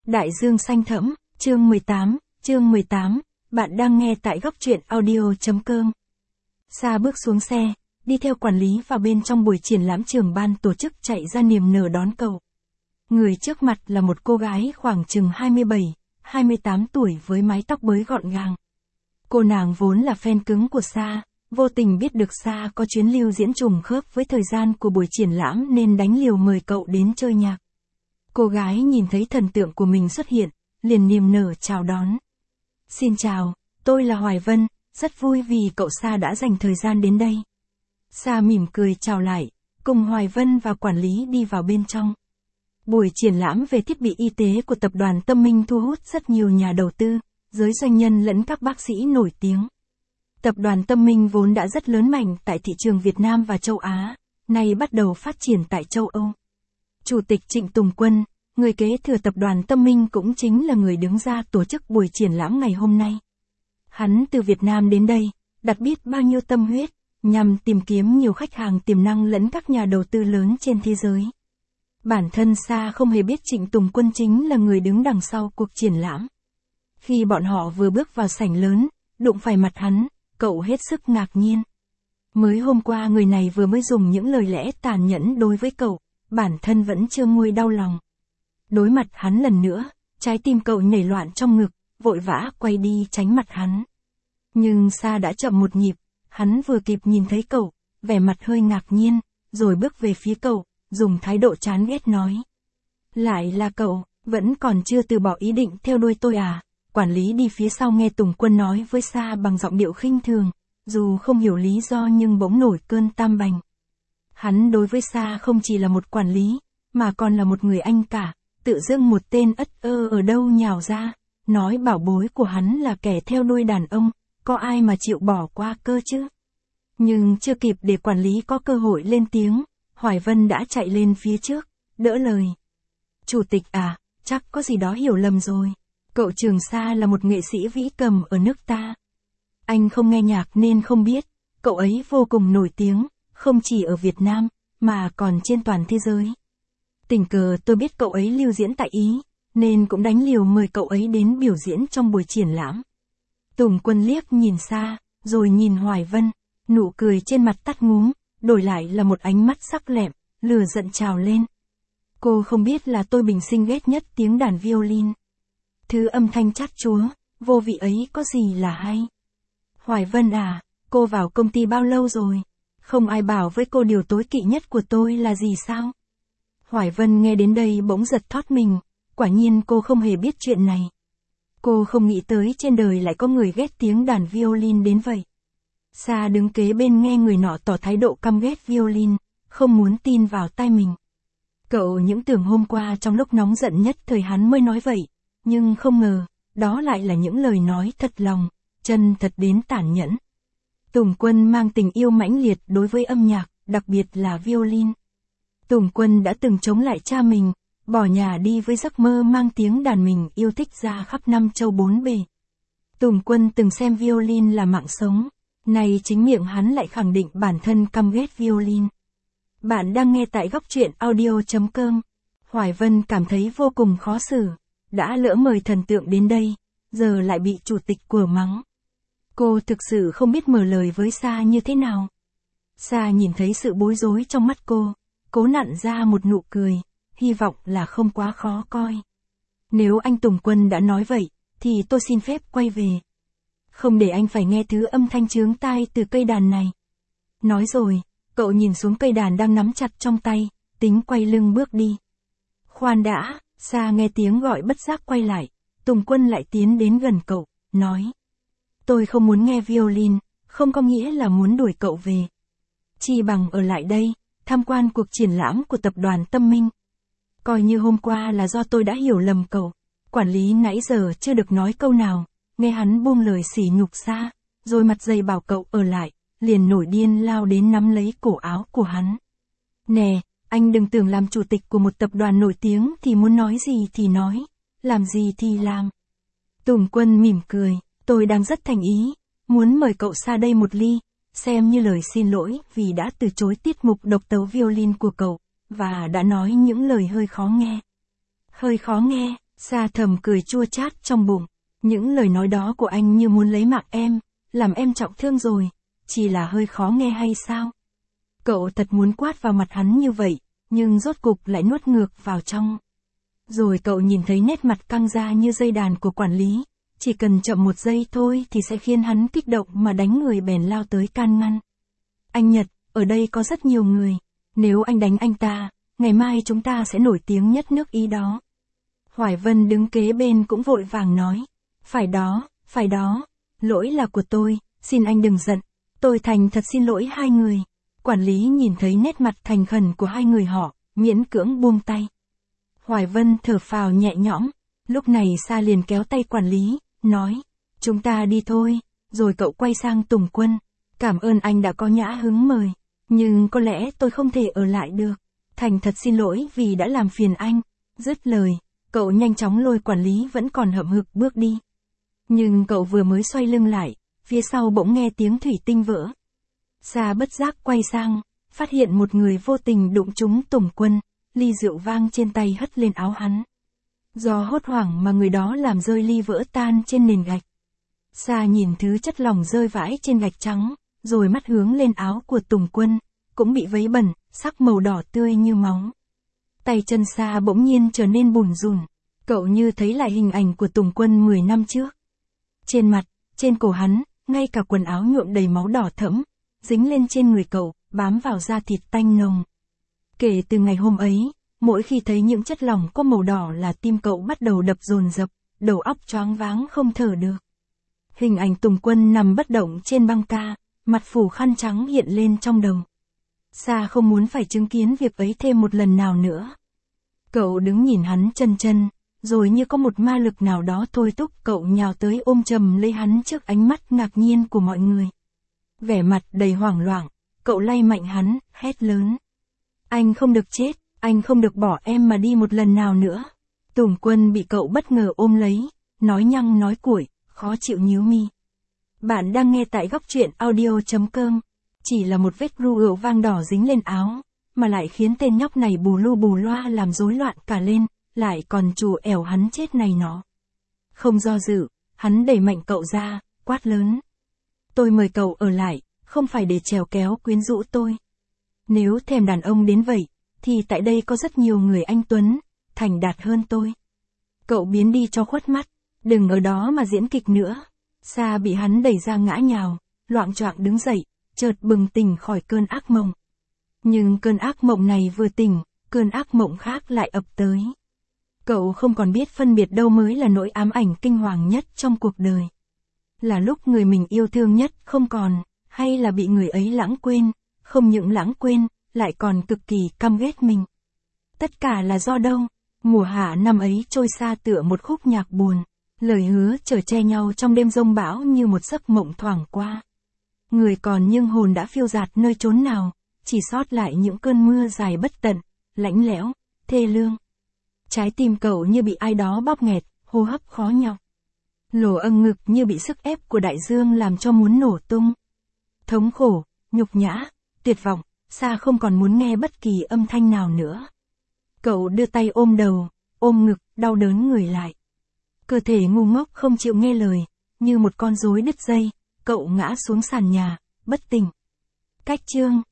Đại dương xanh thẫm, chương 18, bạn đang nghe tại góc truyện audio.com. Sa bước xuống xe, đi theo quản lý vào bên trong buổi triển lãm trưởng ban tổ chức chạy ra niềm nở đón cậu. Người trước mặt là một cô gái khoảng chừng 27-28 tuổi với mái tóc bới gọn gàng. Cô nàng vốn là fan cứng của Sa, vô tình biết được Sa có chuyến lưu diễn trùng khớp với thời gian của buổi triển lãm nên đánh liều mời cậu đến chơi nhạc. Cô gái nhìn thấy thần tượng của mình xuất hiện, liền niềm nở chào đón. Xin chào, tôi là Hoài Vân, rất vui vì cậu Sa đã dành thời gian đến đây. Sa mỉm cười chào lại, cùng Hoài Vân và quản lý đi vào bên trong. Buổi triển lãm về thiết bị y tế của tập đoàn Tâm Minh thu hút rất nhiều nhà đầu tư, giới doanh nhân lẫn các bác sĩ nổi tiếng. Tập đoàn Tâm Minh vốn đã rất lớn mạnh tại thị trường Việt Nam và châu Á, nay bắt đầu phát triển tại châu Âu. Chủ tịch Trịnh Tùng Quân, người kế thừa tập đoàn Tâm Minh cũng chính là người đứng ra tổ chức buổi triển lãm ngày hôm nay. Hắn từ Việt Nam đến đây, đặt biết bao nhiêu tâm huyết, nhằm tìm kiếm nhiều khách hàng tiềm năng lẫn các nhà đầu tư lớn trên thế giới. Bản thân Sa không hề biết Trịnh Tùng Quân chính là người đứng đằng sau cuộc triển lãm. Khi bọn họ vừa bước vào sảnh lớn, đụng phải mặt hắn, cậu hết sức ngạc nhiên. Mới hôm qua người này vừa mới dùng những lời lẽ tàn nhẫn đối với cậu, bản thân vẫn chưa nguôi đau lòng. Đối mặt hắn lần nữa, trái tim cậu nhảy loạn trong ngực, vội vã quay đi tránh mặt hắn. Nhưng Sa đã chậm một nhịp, hắn vừa kịp nhìn thấy cậu, vẻ mặt hơi ngạc nhiên, rồi bước về phía cậu, dùng thái độ chán ghét nói. Lại là cậu, vẫn còn chưa từ bỏ ý định theo đuôi tôi à? Quản lý đi phía sau nghe Tùng Quân nói với Sa bằng giọng điệu khinh thường, dù không hiểu lý do nhưng bỗng nổi cơn tam bành. Hắn đối với Sa không chỉ là một quản lý, mà còn là một người anh cả, tự dưng một tên ất ơ ở đâu nhào ra, nói bảo bối của hắn là kẻ theo đuôi đàn ông, có ai mà chịu bỏ qua cơ chứ? Nhưng chưa kịp để quản lý có cơ hội lên tiếng, Hoài Vân đã chạy lên phía trước, đỡ lời. Chủ tịch à, chắc có gì đó hiểu lầm rồi. Cậu Trường Sa là một nghệ sĩ vĩ cầm ở nước ta. Anh không nghe nhạc nên không biết, cậu ấy vô cùng nổi tiếng, không chỉ ở Việt Nam, mà còn trên toàn thế giới. Tình cờ tôi biết cậu ấy lưu diễn tại Ý, nên cũng đánh liều mời cậu ấy đến biểu diễn trong buổi triển lãm. Tùng Quân liếc nhìn Sa, rồi nhìn Hoài Vân, nụ cười trên mặt tắt ngúm, đổi lại là một ánh mắt sắc lẹm, lửa giận trào lên. Cô không biết là tôi bình sinh ghét nhất tiếng đàn violin. Thứ âm thanh chát chúa, vô vị ấy có gì là hay? Hoài Vân à, cô vào công ty bao lâu rồi? Không ai bảo với cô điều tối kỵ nhất của tôi là gì sao? Hoài Vân nghe đến đây bỗng giật thót mình, quả nhiên cô không hề biết chuyện này. Cô không nghĩ tới trên đời lại có người ghét tiếng đàn violin đến vậy. Sa đứng kế bên nghe người nọ tỏ thái độ căm ghét violin, không muốn tin vào tai mình. Cậu những tưởng hôm qua trong lúc nóng giận nhất thời hắn mới nói vậy, nhưng không ngờ, đó lại là những lời nói thật lòng, chân thật đến tàn nhẫn. Tùng Quân mang tình yêu mãnh liệt đối với âm nhạc, đặc biệt là violin. Tùng Quân đã từng chống lại cha mình, bỏ nhà đi với giấc mơ mang tiếng đàn mình yêu thích ra khắp năm châu bốn bể. Tùng Quân từng xem violin là mạng sống, nay chính miệng hắn lại khẳng định bản thân căm ghét violin. Bạn đang nghe tại góc truyện audio.com. Hoài Vân cảm thấy vô cùng khó xử, đã lỡ mời thần tượng đến đây, giờ lại bị chủ tịch của mắng. Cô thực sự không biết mở lời với Sa như thế nào. Sa nhìn thấy sự bối rối trong mắt cô, cố nặn ra một nụ cười, hy vọng là không quá khó coi. Nếu anh Tùng Quân đã nói vậy, thì tôi xin phép quay về. Không để anh phải nghe thứ âm thanh chướng tai từ cây đàn này. Nói rồi, cậu nhìn xuống cây đàn đang nắm chặt trong tay, tính quay lưng bước đi. Khoan đã, Sa nghe tiếng gọi bất giác quay lại, Tùng Quân lại tiến đến gần cậu, nói. Tôi không muốn nghe violin, không có nghĩa là muốn đuổi cậu về. Chi bằng ở lại đây, tham quan cuộc triển lãm của tập đoàn Tâm Minh. Coi như hôm qua là do tôi đã hiểu lầm cậu. Quản lý nãy giờ chưa được nói câu nào, nghe hắn buông lời sỉ nhục Sa, rồi mặt dày bảo cậu ở lại, liền nổi điên lao đến nắm lấy cổ áo của hắn. Nè, anh đừng tưởng làm chủ tịch của một tập đoàn nổi tiếng thì muốn nói gì thì nói, làm gì thì làm. Tùng Quân mỉm cười, tôi đang rất thành ý, muốn mời cậu Sa đây một ly, xem như lời xin lỗi vì đã từ chối tiết mục độc tấu violin của cậu, và đã nói những lời hơi khó nghe. Hơi khó nghe, Sa thầm cười chua chát trong bụng. Những lời nói đó của anh như muốn lấy mạng em, làm em trọng thương rồi, chỉ là hơi khó nghe hay sao? Cậu thật muốn quát vào mặt hắn như vậy, nhưng rốt cục lại nuốt ngược vào trong. Rồi cậu nhìn thấy nét mặt căng ra như dây đàn của quản lý, chỉ cần chậm một giây thôi thì sẽ khiến hắn kích động mà đánh người bèn lao tới can ngăn. Anh Nhật, ở đây có rất nhiều người, nếu anh đánh anh ta, ngày mai chúng ta sẽ nổi tiếng nhất nước Ý đó. Hoài Vân đứng kế bên cũng vội vàng nói, phải đó, lỗi là của tôi, xin anh đừng giận, tôi thành thật xin lỗi hai người. Quản lý nhìn thấy nét mặt thành khẩn của hai người họ, miễn cưỡng buông tay. Hoài Vân thở phào nhẹ nhõm, lúc này Sa liền kéo tay quản lý, nói, chúng ta đi thôi, rồi cậu quay sang Tùng Quân, cảm ơn anh đã có nhã hứng mời, nhưng có lẽ tôi không thể ở lại được, thành thật xin lỗi vì đã làm phiền anh. Dứt lời, cậu nhanh chóng lôi quản lý vẫn còn hậm hực bước đi. Nhưng cậu vừa mới xoay lưng lại, phía sau bỗng nghe tiếng thủy tinh vỡ. Sa bất giác quay sang, phát hiện một người vô tình đụng trúng Tùng Quân, ly rượu vang trên tay hất lên áo hắn. Do hốt hoảng mà người đó làm rơi ly vỡ tan trên nền gạch. Sa nhìn thứ chất lỏng rơi vãi trên gạch trắng, rồi mắt hướng lên áo của Tùng Quân, cũng bị vấy bẩn, sắc màu đỏ tươi như máu. Tay chân Sa bỗng nhiên trở nên bủn rủn, cậu như thấy lại hình ảnh của Tùng Quân 10 năm trước. Trên mặt, trên cổ hắn, ngay cả quần áo nhuộm đầy máu đỏ thẫm, dính lên trên người cậu, bám vào da thịt tanh nồng. Kể từ ngày hôm ấy, mỗi khi thấy những chất lỏng có màu đỏ là tim cậu bắt đầu đập dồn dập, đầu óc choáng váng không thở được. Hình ảnh Tùng Quân nằm bất động trên băng ca, mặt phủ khăn trắng hiện lên trong đầu. Sa không muốn phải chứng kiến việc ấy thêm một lần nào nữa. Cậu đứng nhìn hắn chân, rồi như có một ma lực nào đó thôi thúc cậu nhào tới ôm chầm lấy hắn trước ánh mắt ngạc nhiên của mọi người. Vẻ mặt đầy hoảng loạn, cậu lay mạnh hắn, hét lớn. Anh không được chết, anh không được bỏ em mà đi một lần nào nữa. Tùng Quân bị cậu bất ngờ ôm lấy, nói nhăng nói cuội, khó chịu nhíu mi. Bạn đang nghe tại góc truyện audio.com. Chỉ là một vết rượu vang đỏ dính lên áo, mà lại khiến tên nhóc này bù lu bù loa làm rối loạn cả lên, lại còn trù ẻo hắn chết này nó. Không do dự, hắn đẩy mạnh cậu ra, quát lớn. Tôi mời cậu ở lại, không phải để trèo kéo quyến rũ tôi. Nếu thèm đàn ông đến vậy, thì tại đây có rất nhiều người anh tuấn, thành đạt hơn tôi. Cậu biến đi cho khuất mắt, đừng ở đó mà diễn kịch nữa. Sa bị hắn đẩy ra ngã nhào, loạng choạng đứng dậy, chợt bừng tỉnh khỏi cơn ác mộng. Nhưng cơn ác mộng này vừa tỉnh, cơn ác mộng khác lại ập tới. Cậu không còn biết phân biệt đâu mới là nỗi ám ảnh kinh hoàng nhất trong cuộc đời. Là lúc người mình yêu thương nhất không còn, hay là bị người ấy lãng quên, không những lãng quên, lại còn cực kỳ căm ghét mình. Tất cả là do đâu? Mùa hạ năm ấy trôi xa tựa một khúc nhạc buồn, lời hứa chở che nhau trong đêm giông bão như một giấc mộng thoảng qua. Người còn nhưng hồn đã phiêu dạt nơi chốn nào, chỉ sót lại những cơn mưa dài bất tận, lạnh lẽo, thê lương. Trái tim cậu như bị ai đó bóp nghẹt, hô hấp khó nhọc. Lỗ âng ngực như bị sức ép của đại dương làm cho muốn nổ tung. Thống khổ, nhục nhã, tuyệt vọng, Sa không còn muốn nghe bất kỳ âm thanh nào nữa. Cậu đưa tay ôm đầu, ôm ngực, đau đớn người lại. Cơ thể ngu ngốc không chịu nghe lời, như một con rối đứt dây, cậu ngã xuống sàn nhà, bất tỉnh. Cách chương